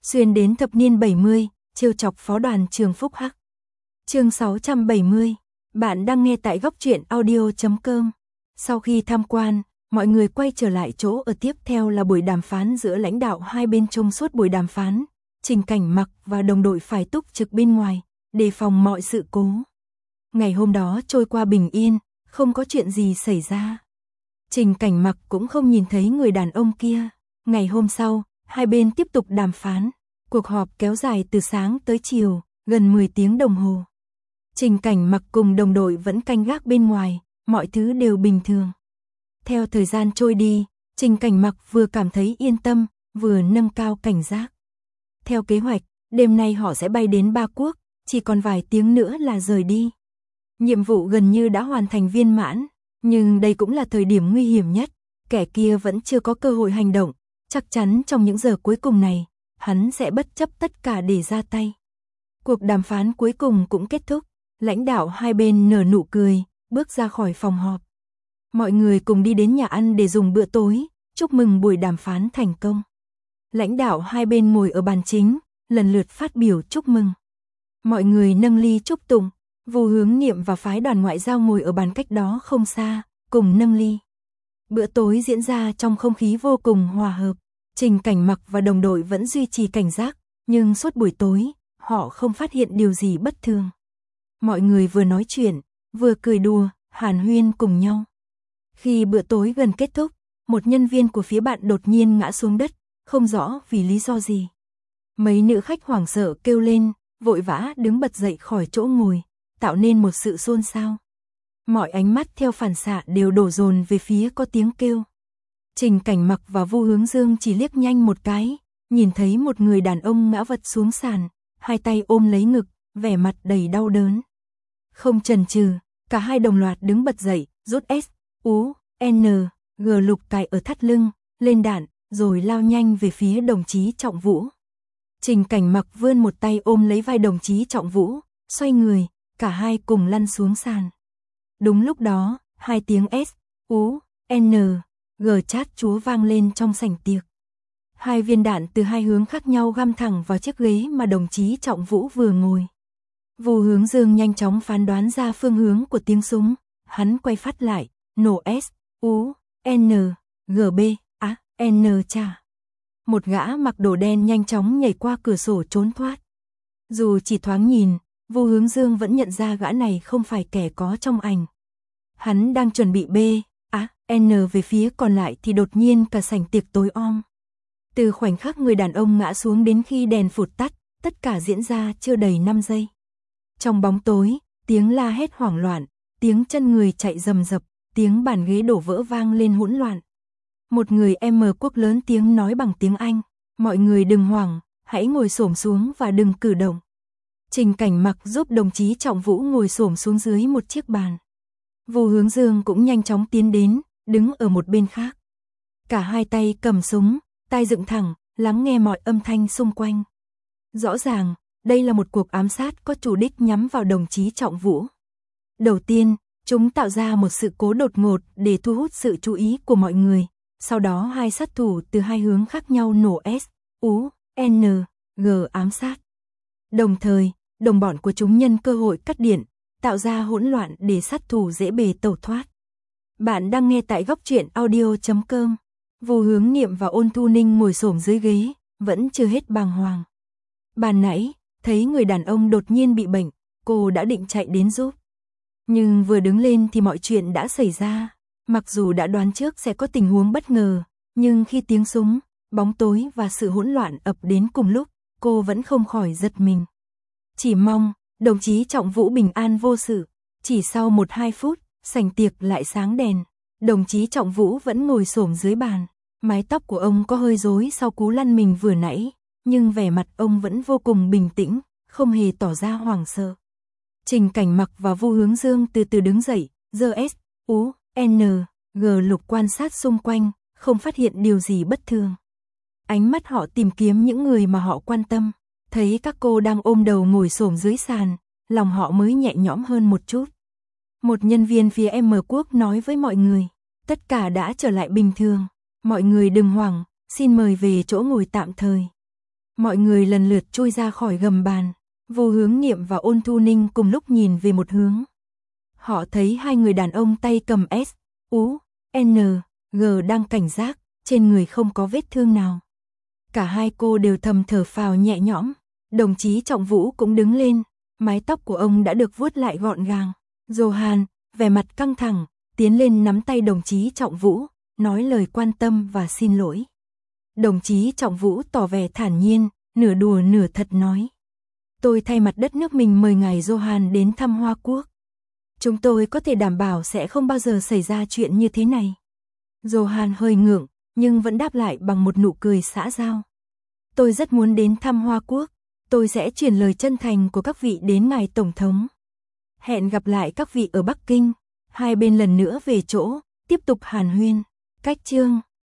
xuyên đến thập niên 70, trêu chọc phó đoàn trường Phúc Hắc. Chương 670, bạn đang nghe tại góc truyện audio.com. Sau khi tham quan, mọi người quay trở lại chỗ ở, tiếp theo là buổi đàm phán giữa lãnh đạo hai bên. Trong suốt buổi đàm phán, Trình Cảnh Mặc và đồng đội phải túc trực bên ngoài, đề phòng mọi sự cố. Ngày hôm đó trôi qua bình yên, không có chuyện gì xảy ra. Trình Cảnh Mặc cũng không nhìn thấy người đàn ông kia. Ngày hôm sau, hai bên tiếp tục đàm phán. Cuộc họp kéo dài từ sáng tới chiều, gần 10 tiếng đồng hồ. Trình Cảnh Mặc cùng đồng đội vẫn canh gác bên ngoài, mọi thứ đều bình thường. Theo thời gian trôi đi, Trình Cảnh Mặc vừa cảm thấy yên tâm, vừa nâng cao cảnh giác. Theo kế hoạch, đêm nay họ sẽ bay đến Ba Quốc, chỉ còn vài tiếng nữa là rời đi. Nhiệm vụ gần như đã hoàn thành viên mãn, nhưng đây cũng là thời điểm nguy hiểm nhất. Kẻ kia vẫn chưa có cơ hội hành động, chắc chắn trong những giờ cuối cùng này, hắn sẽ bất chấp tất cả để ra tay. Cuộc đàm phán cuối cùng cũng kết thúc, lãnh đạo hai bên nở nụ cười, bước ra khỏi phòng họp. Mọi người cùng đi đến nhà ăn để dùng bữa tối, chúc mừng buổi đàm phán thành công. Lãnh đạo hai bên ngồi ở bàn chính, lần lượt phát biểu chúc mừng. Mọi người nâng ly chúc tụng, Vu Hướng Niệm và phái đoàn ngoại giao ngồi ở bàn cách đó không xa, cùng nâng ly. Bữa tối diễn ra trong không khí vô cùng hòa hợp. Trình Cảnh Mặc và đồng đội vẫn duy trì cảnh giác, nhưng suốt buổi tối, họ không phát hiện điều gì bất thường. Mọi người vừa nói chuyện, vừa cười đùa, hàn huyên cùng nhau. Khi bữa tối gần kết thúc, một nhân viên của phía bạn đột nhiên ngã xuống đất, không rõ vì lý do gì. Mấy nữ khách hoảng sợ kêu lên, vội vã đứng bật dậy khỏi chỗ ngồi, tạo nên một sự xôn xao. Mọi ánh mắt theo phản xạ đều đổ dồn về phía có tiếng kêu. Trình Cảnh Mặc và Vu Hướng Dương chỉ liếc nhanh một cái, nhìn thấy một người đàn ông ngã vật xuống sàn, hai tay ôm lấy ngực, vẻ mặt đầy đau đớn. Không chần chừ, cả hai đồng loạt đứng bật dậy, rút S.U.N.G lục cài ở thắt lưng, lên đạn, rồi lao nhanh về phía đồng chí Trọng Vũ. Trình Cảnh Mặc vươn một tay ôm lấy vai đồng chí Trọng Vũ, xoay người, cả hai cùng lăn xuống sàn. Đúng lúc đó, hai tiếng S.U.N.G chát chúa vang lên trong sảnh tiệc. Hai viên đạn từ hai hướng khác nhau găm thẳng vào chiếc ghế mà đồng chí Trọng Vũ vừa ngồi. Vu Hướng Dương nhanh chóng phán đoán ra phương hướng của tiếng súng, hắn quay phát lại, nổ S.U.N.G.B.A.N cha. Một gã mặc đồ đen nhanh chóng nhảy qua cửa sổ trốn thoát. Dù chỉ thoáng nhìn, Vu Hướng Dương vẫn nhận ra gã này không phải kẻ có trong ảnh. Hắn đang chuẩn bị B.A.N về phía còn lại thì đột nhiên cả sảnh tiệc tối om. Từ khoảnh khắc người đàn ông ngã xuống đến khi đèn phụt tắt, tất cả diễn ra chưa đầy 5 giây. Trong bóng tối, tiếng la hét hoảng loạn, tiếng chân người chạy rầm rập, tiếng bàn ghế đổ vỡ vang lên hỗn loạn. Một người Quốc lớn tiếng nói bằng tiếng Anh, mọi người đừng hoảng, hãy ngồi xổm xuống và đừng cử động. Trình Cảnh Mặc giúp đồng chí Trọng Vũ ngồi xổm xuống dưới một chiếc bàn. Vu Hướng Dương cũng nhanh chóng tiến đến, đứng ở một bên khác. Cả hai tay cầm súng, tai dựng thẳng, lắng nghe mọi âm thanh xung quanh. Rõ ràng, đây là một cuộc ám sát có chủ đích nhắm vào đồng chí Trọng Vũ. Đầu tiên, chúng tạo ra một sự cố đột ngột để thu hút sự chú ý của mọi người. Sau đó hai sát thủ từ hai hướng khác nhau nổ S.U.N.G ám sát. Đồng thời, đồng bọn của chúng nhân cơ hội cắt điện, tạo ra hỗn loạn để sát thủ dễ bề tẩu thoát. Bạn đang nghe tại góc truyện audio.com. Vu Hướng Niệm và Ôn Thu Ninh ngồi xổm dưới ghế, vẫn chưa hết bàng hoàng. Ban nãy, thấy người đàn ông đột nhiên bị bệnh, cô đã định chạy đến giúp. Nhưng vừa đứng lên thì mọi chuyện đã xảy ra. Mặc dù đã đoán trước sẽ có tình huống bất ngờ, nhưng khi tiếng súng, bóng tối và sự hỗn loạn ập đến cùng lúc, cô vẫn không khỏi giật mình. Chỉ mong, đồng chí Trọng Vũ bình an vô sự. Chỉ sau 1-2 phút, sảnh tiệc lại sáng đèn. Đồng chí Trọng Vũ vẫn ngồi xổm dưới bàn. Mái tóc của ông có hơi rối sau cú lăn mình vừa nãy, nhưng vẻ mặt ông vẫn vô cùng bình tĩnh, không hề tỏ ra hoảng sợ. Trình Cảnh Mặc và Vu Hướng Dương từ từ đứng dậy, giơ S.U.N.G lục quan sát xung quanh, không phát hiện điều gì bất thường. Ánh mắt họ tìm kiếm những người mà họ quan tâm, thấy các cô đang ôm đầu ngồi xổm dưới sàn, lòng họ mới nhẹ nhõm hơn một chút. Một nhân viên phía Quốc nói với mọi người, tất cả đã trở lại bình thường, mọi người đừng hoảng, xin mời về chỗ ngồi tạm thời. Mọi người lần lượt trôi ra khỏi gầm bàn. Vô Hướng Niệm và Ôn Thu Ninh cùng lúc nhìn về một hướng. Họ thấy hai người đàn ông tay cầm S, U, N, G đang cảnh giác, trên người không có vết thương nào. Cả hai cô đều thầm thở phào nhẹ nhõm. Đồng chí Trọng Vũ cũng đứng lên, mái tóc của ông đã được vuốt lại gọn gàng. Johan, vẻ mặt căng thẳng, tiến lên nắm tay đồng chí Trọng Vũ, nói lời quan tâm và xin lỗi. Đồng chí Trọng Vũ tỏ vẻ thản nhiên, nửa đùa nửa thật nói. Tôi thay mặt đất nước mình mời ngài Johan đến thăm Hoa Quốc. Chúng tôi có thể đảm bảo sẽ không bao giờ xảy ra chuyện như thế này. Johan hơi ngượng, nhưng vẫn đáp lại bằng một nụ cười xã giao. Tôi rất muốn đến thăm Hoa Quốc. Tôi sẽ truyền lời chân thành của các vị đến ngài Tổng thống. Hẹn gặp lại các vị ở Bắc Kinh. Hai bên lần nữa về chỗ, tiếp tục hàn huyên. Cách chương